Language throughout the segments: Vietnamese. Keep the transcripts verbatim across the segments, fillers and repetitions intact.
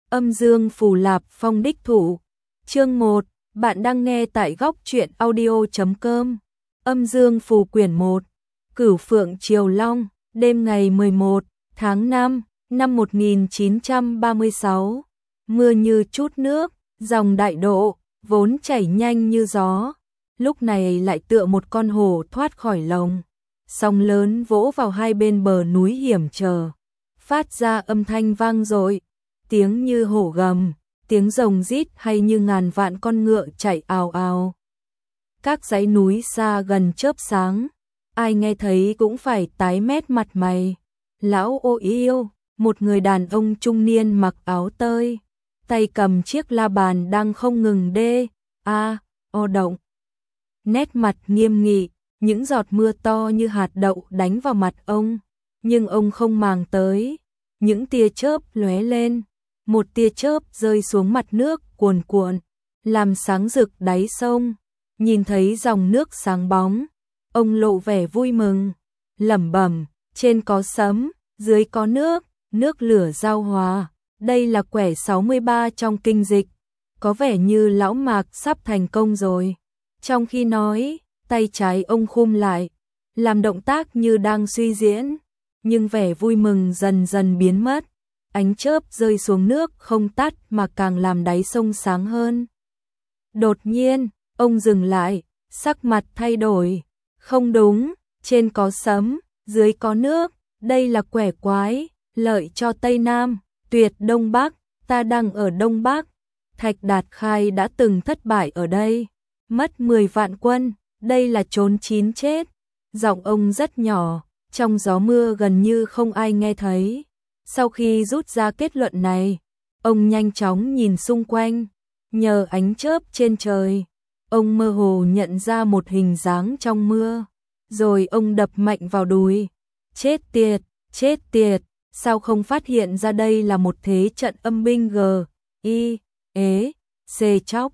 Âm dương phù lạp phong đích thủ. Chương một, bạn đang nghe tại góc truyện audio chấm com. Âm dương phù quyển một. Cửu Phượng Triều Long, đêm ngày mười một tháng năm năm một nghìn chín trăm ba mươi sáu. Mưa như chút nước, dòng đại độ vốn chảy nhanh như gió, lúc này lại tựa một con hổ thoát khỏi lồng. Sóng lớn vỗ vào hai bên bờ núi hiểm trở, phát ra âm thanh vang dội, tiếng như hổ gầm, tiếng rồng rít hay như ngàn vạn con ngựa chạy ào ào. Các dãy núi xa gần chớp sáng, ai nghe thấy cũng phải tái mét mặt mày. Lão ô yêu, một người đàn ông trung niên mặc áo tơi, tay cầm chiếc la bàn đang không ngừng đê a o động. Nét mặt nghiêm nghị, những giọt mưa to như hạt đậu đánh vào mặt ông, nhưng ông không màng tới. Những tia chớp lóe lên, một tia chớp rơi xuống mặt nước cuồn cuộn, làm sáng rực đáy sông. Nhìn thấy dòng nước sáng bóng, ông lộ vẻ vui mừng, lẩm bẩm, trên có sấm, dưới có nước, nước lửa giao hòa. Đây là quẻ sáu mươi ba trong kinh dịch, có vẻ như lão Mạc sắp thành công rồi. Trong khi nói, tay trái ông khum lại, làm động tác như đang suy diễn, nhưng vẻ vui mừng dần dần biến mất. Ánh chớp rơi xuống nước không tắt mà càng làm đáy sông sáng hơn. Đột nhiên, ông dừng lại, sắc mặt thay đổi. Không đúng, trên có sấm, dưới có nước, đây là quẻ quái, lợi cho Tây Nam, tuyệt Đông Bắc, ta đang ở Đông Bắc. Thạch Đạt Khai đã từng thất bại ở đây, mất mười vạn quân, đây là trốn chín chết. Giọng ông rất nhỏ, trong gió mưa gần như không ai nghe thấy. Sau khi rút ra kết luận này, ông nhanh chóng nhìn xung quanh, nhờ ánh chớp trên trời, ông mơ hồ nhận ra một hình dáng trong mưa, rồi ông đập mạnh vào đùi. Chết tiệt, chết tiệt, sao không phát hiện ra đây là một thế trận âm binh g, i, ế, c chóc.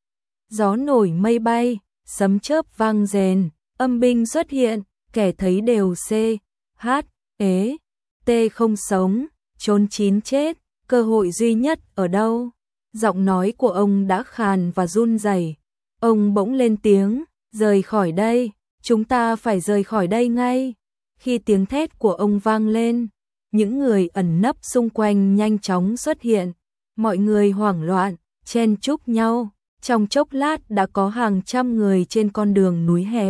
Gió nổi mây bay, sấm chớp vang rền, âm binh xuất hiện, kẻ thấy đều c, h, ế, t không sống, trốn chín chết, cơ hội duy nhất ở đâu? Giọng nói của ông đã khàn và run rẩy. Ông bỗng lên tiếng, rời khỏi đây, chúng ta phải rời khỏi đây ngay. Khi tiếng thét của ông vang lên, những người ẩn nấp xung quanh nhanh chóng xuất hiện, mọi người hoảng loạn, chen chúc nhau, trong chốc lát đã có hàng trăm người trên con đường núi hẹp.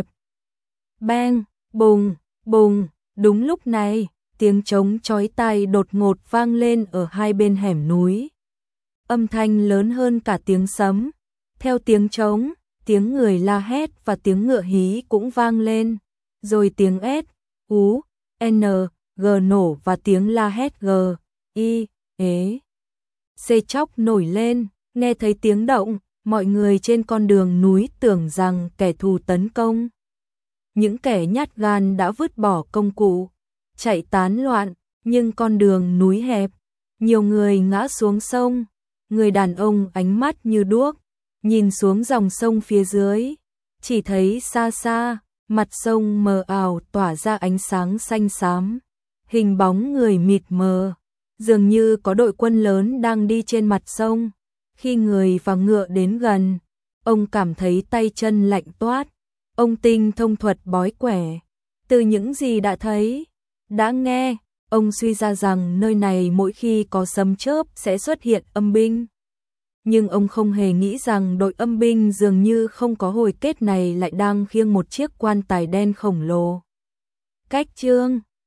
Bang, bùng, bùng, đúng lúc này, tiếng trống chói tai đột ngột vang lên ở hai bên hẻm núi. Âm thanh lớn hơn cả tiếng sấm. Theo tiếng trống, tiếng người la hét và tiếng ngựa hí cũng vang lên, rồi tiếng S, U, N, G nổ và tiếng la hét G, I, ế, C chóc nổi lên. Nghe thấy tiếng động, mọi người trên con đường núi tưởng rằng kẻ thù tấn công. Những kẻ nhát gan đã vứt bỏ công cụ, chạy tán loạn, nhưng con đường núi hẹp, nhiều người ngã xuống sông. Người đàn ông ánh mắt như đuốc, nhìn xuống dòng sông phía dưới, chỉ thấy xa xa, mặt sông mờ ảo tỏa ra ánh sáng xanh xám, hình bóng người mịt mờ, dường như có đội quân lớn đang đi trên mặt sông. Khi người và ngựa đến gần, ông cảm thấy tay chân lạnh toát. Ông tinh thông thuật bói quẻ, từ những gì đã thấy, đã nghe, ông suy ra rằng nơi này mỗi khi có sấm chớp sẽ xuất hiện âm binh. Nhưng ông không hề nghĩ rằng đội âm binh dường như không có hồi kết này lại đang khiêng một chiếc quan tài đen khổng lồ. Cách chương